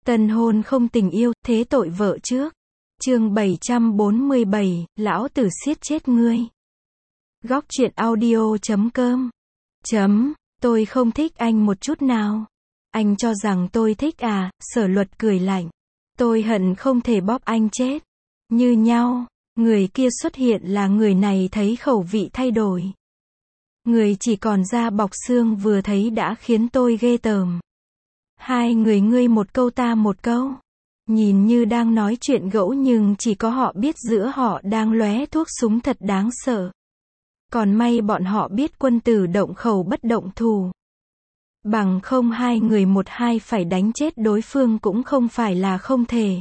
Tân hôn không tình yêu, thế tội vợ trước. Chương 747, lão tử siết chết ngươi. Góc truyện audio.com. Tôi không thích anh một chút nào. Anh cho rằng tôi thích à? Sở Luật cười lạnh. Tôi hận không thể bóp anh chết. Như nhau, người kia xuất hiện là người này thấy khẩu vị thay đổi. Người chỉ còn da bọc xương vừa thấy đã khiến tôi ghê tởm. Hai người ngươi một câu ta một câu. Nhìn như đang nói chuyện gẫu nhưng chỉ có họ biết giữa họ đang lóe thuốc súng thật đáng sợ. Còn may bọn họ biết quân tử động khẩu bất động thù. Bằng không hai người một hai phải đánh chết đối phương cũng không phải là không thể.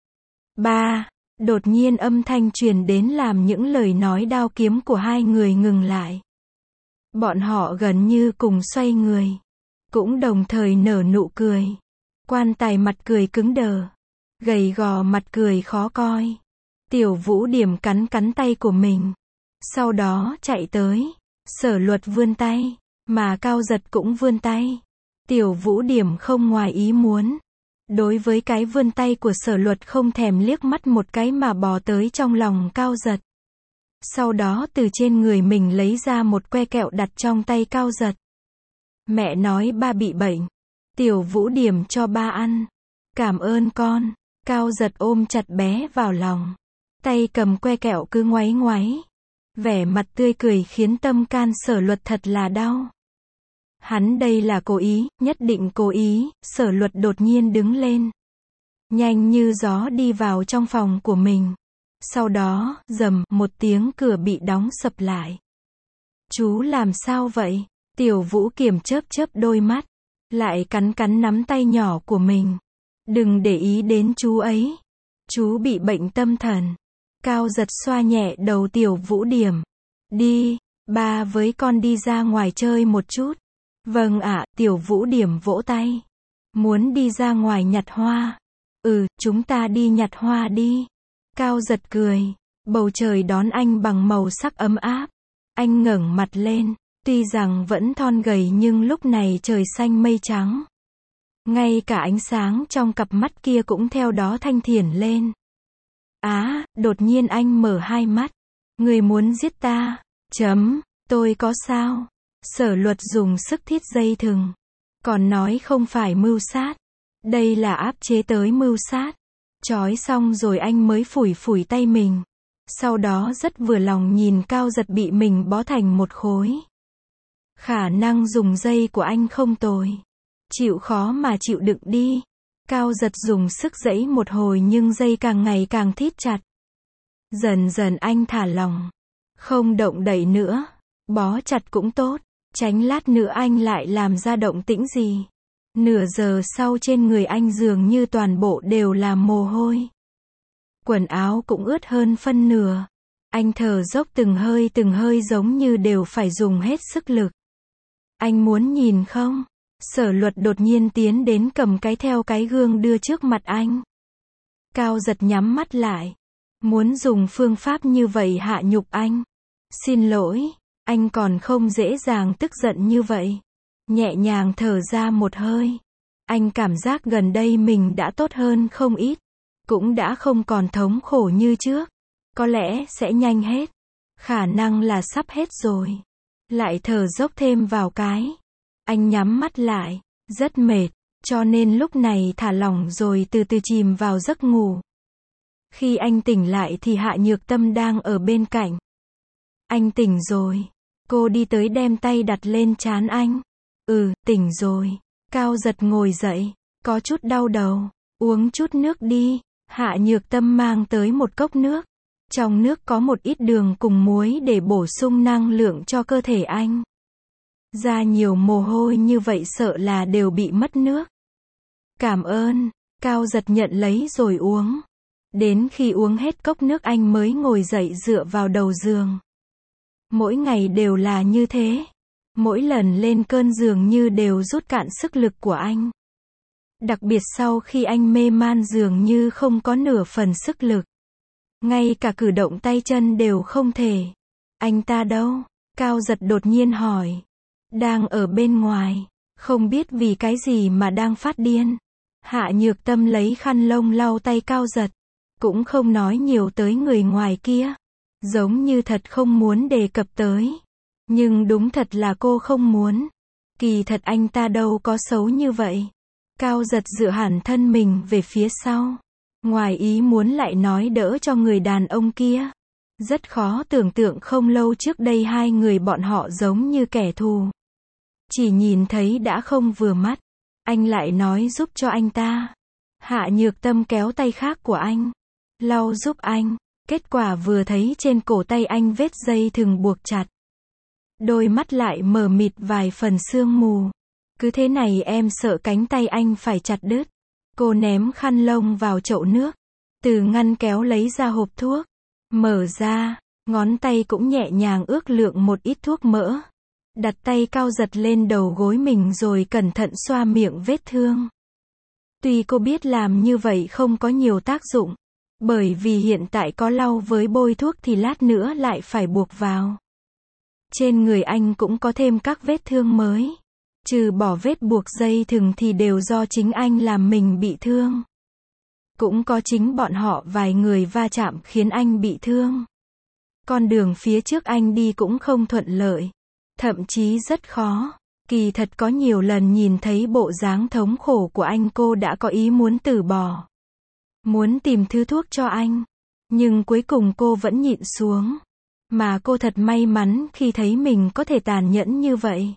Đột nhiên âm thanh truyền đến làm những lời nói đao kiếm của hai người ngừng lại. Bọn họ gần như cùng xoay người. Cũng đồng thời nở nụ cười. Quan Tài mặt cười cứng đờ. Gầy gò mặt cười khó coi. Tiểu Vũ Điểm cắn tay của mình. Sau đó chạy tới. Sở Luật vươn tay. Mà Cao Giật cũng vươn tay. Tiểu Vũ Điểm không ngoài ý muốn. Đối với cái vươn tay của Sở Luật không thèm liếc mắt một cái mà bò tới trong lòng Cao Giật. Sau đó từ trên người mình lấy ra một que kẹo đặt trong tay Cao Giật. Mẹ nói ba bị bệnh. Tiểu Vũ Điểm cho ba ăn. Cảm ơn con. Cao Giật ôm chặt bé vào lòng. Tay cầm que kẹo cứ ngoáy ngoáy. Vẻ mặt tươi cười khiến tâm can Sở Luật thật là đau. Hắn đây là cố ý, nhất định cố ý. Sở Luật đột nhiên đứng lên. Nhanh như gió đi vào trong phòng của mình. Sau đó, rầm, một tiếng cửa bị đóng sập lại. Chú làm sao vậy? Tiểu Vũ Kiểm chớp đôi mắt. Lại cắn nắm tay nhỏ của mình. Đừng để ý đến chú ấy. Chú bị bệnh tâm thần. Cao Giật xoa nhẹ đầu Tiểu Vũ Điểm. Đi, ba với con đi ra ngoài chơi một chút. Vâng ạ, Tiểu Vũ Điểm vỗ tay. Muốn đi ra ngoài nhặt hoa. Chúng ta đi nhặt hoa đi. Cao Giật cười. Bầu trời đón anh bằng màu sắc ấm áp. Anh ngẩng mặt lên. Tuy rằng vẫn thon gầy nhưng lúc này trời xanh mây trắng. Ngay cả ánh sáng trong cặp mắt kia cũng theo đó thanh thiển lên. Đột nhiên anh mở hai mắt. Người muốn giết ta? Tôi có sao? Sở Luật dùng sức thít dây thừng. Còn nói không phải mưu sát. Đây là áp chế tới mưu sát. Trói xong rồi anh mới phủi tay mình. Sau đó rất vừa lòng nhìn Cao Giật bị mình bó thành một khối. Khả năng dùng dây của anh không tồi. Chịu khó mà chịu đựng đi. Cao Giật dùng sức giãy một hồi nhưng dây càng ngày càng thít chặt. Dần dần anh thả lỏng. Không động đậy nữa. Bó chặt cũng tốt. Tránh lát nữa anh lại làm ra động tĩnh gì. Nửa giờ sau trên người anh dường như toàn bộ đều là mồ hôi. Quần áo cũng ướt hơn phân nửa. Anh thở dốc từng hơi giống như đều phải dùng hết sức lực. Anh muốn nhìn không? Sở Luật đột nhiên tiến đến cầm theo cái gương đưa trước mặt anh. Cao Giật nhắm mắt lại. Muốn dùng phương pháp như vậy hạ nhục anh. Xin lỗi, anh còn không dễ dàng tức giận như vậy. Nhẹ nhàng thở ra một hơi. Anh cảm giác gần đây mình đã tốt hơn không ít. Cũng đã không còn thống khổ như trước. Có lẽ sẽ nhanh hết. Khả năng là sắp hết rồi. Lại thở dốc thêm vào cái. Anh nhắm mắt lại. Rất mệt. Cho nên lúc này thả lỏng rồi từ từ chìm vào giấc ngủ. Khi anh tỉnh lại thì Hạ Nhược Tâm đang ở bên cạnh. Anh tỉnh rồi. Cô đi tới đem tay đặt lên trán anh. Tỉnh rồi. Cao Giật ngồi dậy. Có chút đau đầu. Uống chút nước đi. Hạ Nhược Tâm mang tới một cốc nước. Trong nước có một ít đường cùng muối để bổ sung năng lượng cho cơ thể anh. Ra nhiều mồ hôi như vậy sợ là đều bị mất nước. Cảm ơn. Cao Giật nhận lấy rồi uống. Đến khi uống hết cốc nước anh mới ngồi dậy dựa vào đầu giường. Mỗi ngày đều là như thế. Mỗi lần lên cơn dường như đều rút cạn sức lực của anh. Đặc biệt sau khi anh mê man dường như không có nửa phần sức lực. Ngay cả cử động tay chân đều không thể. Anh ta đâu? Cao Giật đột nhiên hỏi. Đang ở bên ngoài. Không biết vì cái gì mà đang phát điên. Hạ Nhược Tâm lấy khăn lông lau tay Cao Giật. Cũng không nói nhiều tới người ngoài kia. Giống như thật không muốn đề cập tới. Nhưng đúng thật là cô không muốn. Kỳ thật anh ta đâu có xấu như vậy. Cao Giật dựa hẳn thân mình về phía sau. Ngoài ý muốn lại nói đỡ cho người đàn ông kia. Rất khó tưởng tượng không lâu trước đây hai người bọn họ giống như kẻ thù. Chỉ nhìn thấy đã không vừa mắt. Anh lại nói giúp cho anh ta. Hạ Nhược Tâm kéo tay khác của anh. Lau giúp anh. Kết quả vừa thấy trên cổ tay anh vết dây thừng buộc chặt. Đôi mắt lại mờ mịt vài phần sương mù. Cứ thế này em sợ cánh tay anh phải chặt đứt. Cô ném khăn lông vào chậu nước. Từ ngăn kéo lấy ra hộp thuốc. Mở ra, ngón tay cũng nhẹ nhàng ước lượng một ít thuốc mỡ. Đặt tay Cao Giật lên đầu gối mình rồi cẩn thận xoa miệng vết thương. Tuy cô biết làm như vậy không có nhiều tác dụng. Bởi vì hiện tại có lau với bôi thuốc thì lát nữa lại phải buộc vào. Trên người anh cũng có thêm các vết thương mới. Trừ bỏ vết buộc dây thừng thì đều do chính anh làm mình bị thương. Cũng có chính bọn họ vài người va chạm khiến anh bị thương. Con đường phía trước anh đi cũng không thuận lợi. Thậm chí rất khó. Kỳ thật có nhiều lần nhìn thấy bộ dáng thống khổ của anh cô đã có ý muốn từ bỏ. Muốn tìm thứ thuốc cho anh. Nhưng cuối cùng cô vẫn nhịn xuống. Mà cô thật may mắn khi thấy mình có thể tàn nhẫn như vậy.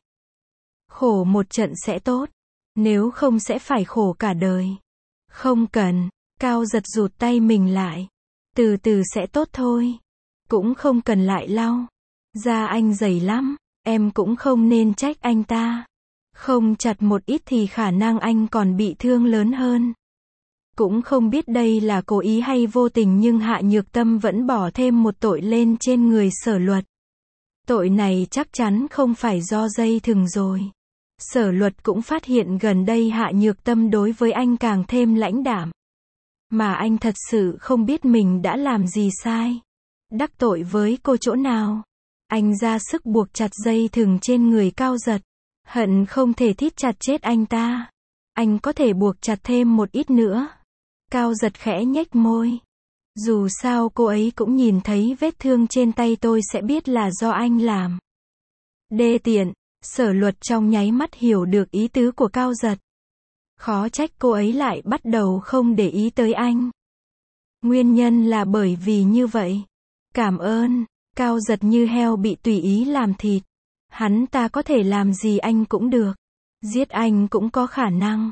Khổ một trận sẽ tốt. Nếu không sẽ phải khổ cả đời. Không cần. Cao Giật rụt tay mình lại. Từ từ sẽ tốt thôi. Cũng không cần lại lau. Da anh dày lắm. Em cũng không nên trách anh ta. Không chặt một ít thì khả năng anh còn bị thương lớn hơn. Cũng không biết đây là cố ý hay vô tình nhưng Hạ Nhược Tâm vẫn bỏ thêm một tội lên trên người Sở Luật. Tội này chắc chắn không phải do dây thừng rồi. Sở Luật cũng phát hiện gần đây Hạ Nhược Tâm đối với anh càng thêm lãnh đạm. Mà anh thật sự không biết mình đã làm gì sai. Đắc tội với cô chỗ nào. Anh ra sức buộc chặt dây thừng trên người Cao Giật. Hận không thể thít chặt chết anh ta. Anh có thể buộc chặt thêm một ít nữa. Cao Giật khẽ nhếch môi. Dù sao cô ấy cũng nhìn thấy vết thương trên tay tôi sẽ biết là do anh làm. Đê tiện. Sở Luật trong nháy mắt hiểu được ý tứ của Cao Giật. Khó trách cô ấy lại bắt đầu không để ý tới anh. Nguyên nhân là bởi vì như vậy. Cảm ơn. Cao Giật như heo bị tùy ý làm thịt. Hắn ta có thể làm gì anh cũng được. Giết anh cũng có khả năng.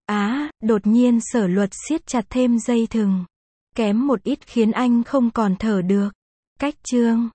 Đột nhiên Sở Luật siết chặt thêm dây thừng. Kém một ít khiến anh không còn thở được. Cách chương